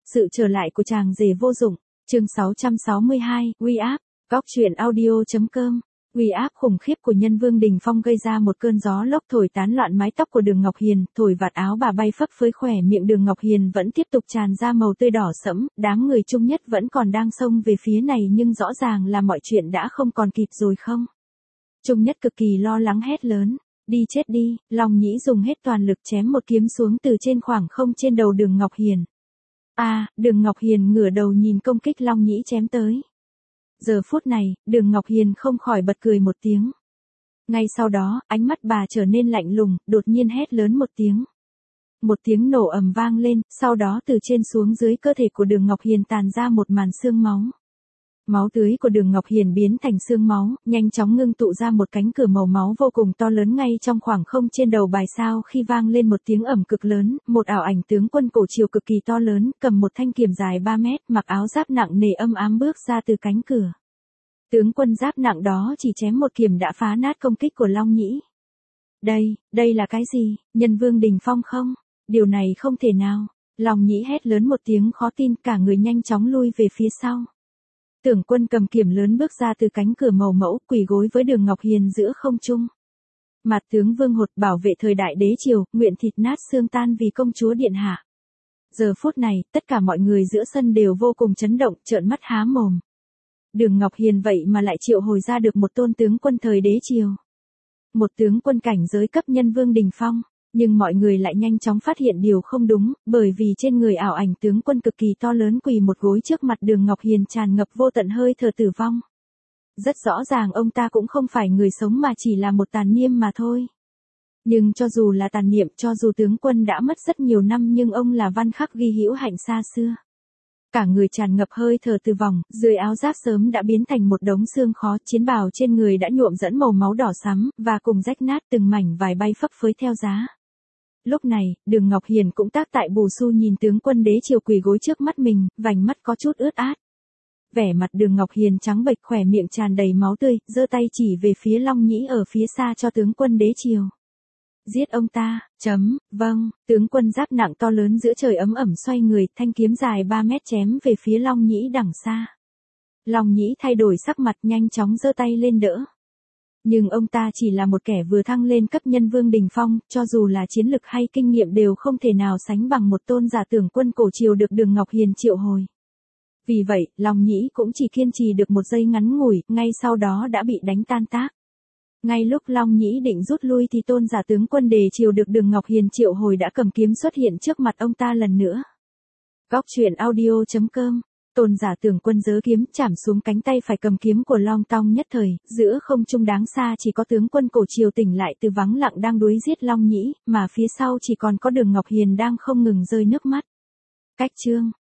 Sự trở lại của chàng rể vô dụng, chương 662, uy áp, góc truyện audio.com. Uy áp khủng khiếp của nhân Vương Đình Phong gây ra một cơn gió lốc thổi tán loạn mái tóc của Đường Ngọc Hiền, thổi vạt áo bà bay phấp phới, khỏe miệng Đường Ngọc Hiền vẫn tiếp tục tràn ra màu tươi đỏ sẫm, đám người Trung Nhất vẫn còn đang xông về phía này nhưng rõ ràng là mọi chuyện đã không còn kịp rồi không. Trung Nhất cực kỳ lo lắng hét lớn, đi chết đi, Long Nhĩ dùng hết toàn lực chém một kiếm xuống từ trên khoảng không trên đầu Đường Ngọc Hiền. Đường Ngọc Hiền ngửa đầu nhìn công kích Long Nhĩ chém tới. Giờ phút này, Đường Ngọc Hiền không khỏi bật cười một tiếng. Ngay sau đó, ánh mắt bà trở nên lạnh lùng, đột nhiên hét lớn một tiếng. Một tiếng nổ ầm vang lên, sau đó từ trên xuống dưới cơ thể của Đường Ngọc Hiền tàn ra một màn xương máu. Máu tươi của Đường Ngọc Hiền biến thành xương máu, nhanh chóng ngưng tụ ra một cánh cửa màu máu vô cùng to lớn ngay trong khoảng không trên đầu bài sao. Khi vang lên một tiếng ầm cực lớn, một ảo ảnh tướng quân cổ triều cực kỳ to lớn, cầm một thanh kiếm dài 3 mét, mặc áo giáp nặng nề âm ám bước ra từ cánh cửa. Tướng quân giáp nặng đó chỉ chém một kiếm đã phá nát công kích của Long Nhĩ. Đây là cái gì, nhân Vương Đình Phong không? Điều này không thể nào. Long Nhĩ hét lớn một tiếng khó tin, cả người nhanh chóng lui về phía sau. Tưởng Quân cầm kiếm lớn bước ra từ cánh cửa màu mẫu, quỳ gối với Đường Ngọc Hiền giữa không trung. Mặt tướng Vương Hột bảo vệ thời đại đế triều, nguyện thịt nát xương tan vì công chúa điện hạ. Giờ phút này, tất cả mọi người giữa sân đều vô cùng chấn động, trợn mắt há mồm. Đường Ngọc Hiền vậy mà lại triệu hồi ra được một tôn tướng quân thời đế triều. Một tướng quân cảnh giới cấp nhân Vương Đình Phong. Nhưng mọi người lại nhanh chóng phát hiện điều không đúng, bởi vì trên người ảo ảnh tướng quân cực kỳ to lớn quỳ một gối trước mặt Đường Ngọc Hiền tràn ngập vô tận hơi thở tử vong. Rất rõ ràng ông ta cũng không phải người sống mà chỉ là một tàn niệm mà thôi. Nhưng cho dù là tàn niệm, cho dù tướng quân đã mất rất nhiều năm nhưng ông là văn khắc ghi hữu hạnh xa xưa. Cả người tràn ngập hơi thở tử vong, dưới áo giáp sớm đã biến thành một đống xương khó, chiến bào trên người đã nhuộm dẫn màu máu đỏ sẫm, và cùng rách nát từng mảnh vải bay phấp phới theo giá. Lúc này, Đường Ngọc Hiền cũng tác tại bù su nhìn tướng quân đế triều quỳ gối trước mắt mình, vành mắt có chút ướt át. Vẻ mặt Đường Ngọc Hiền trắng bệch, khỏe miệng tràn đầy máu tươi, giơ tay chỉ về phía Long Nhĩ ở phía xa cho tướng quân đế triều. Giết ông ta, vâng, tướng quân giáp nặng to lớn giữa trời ấm ẩm xoay người, thanh kiếm dài 3 mét chém về phía Long Nhĩ đằng xa. Long Nhĩ thay đổi sắc mặt, nhanh chóng giơ tay lên đỡ. Nhưng ông ta chỉ là một kẻ vừa thăng lên cấp nhân Vương Đình Phong, cho dù là chiến lực hay kinh nghiệm đều không thể nào sánh bằng một tôn giả tướng quân cổ triều được Đường Ngọc Hiền triệu hồi. Vì vậy, Long Nhĩ cũng chỉ kiên trì được một giây ngắn ngủi, ngay sau đó đã bị đánh tan tác. Ngay lúc Long Nhĩ định rút lui thì tôn giả tướng quân đề triều được Đường Ngọc Hiền triệu hồi đã cầm kiếm xuất hiện trước mặt ông ta lần nữa. Góc truyện audio.com. Tôn giả tướng quân giơ kiếm chạm xuống cánh tay phải cầm kiếm của Long Tông nhất thời, giữa không trung đáng xa chỉ có tướng quân cổ triều tỉnh lại từ vắng lặng đang đuối giết Long Nhĩ, mà phía sau chỉ còn có Đường Ngọc Hiền đang không ngừng rơi nước mắt. Cách chương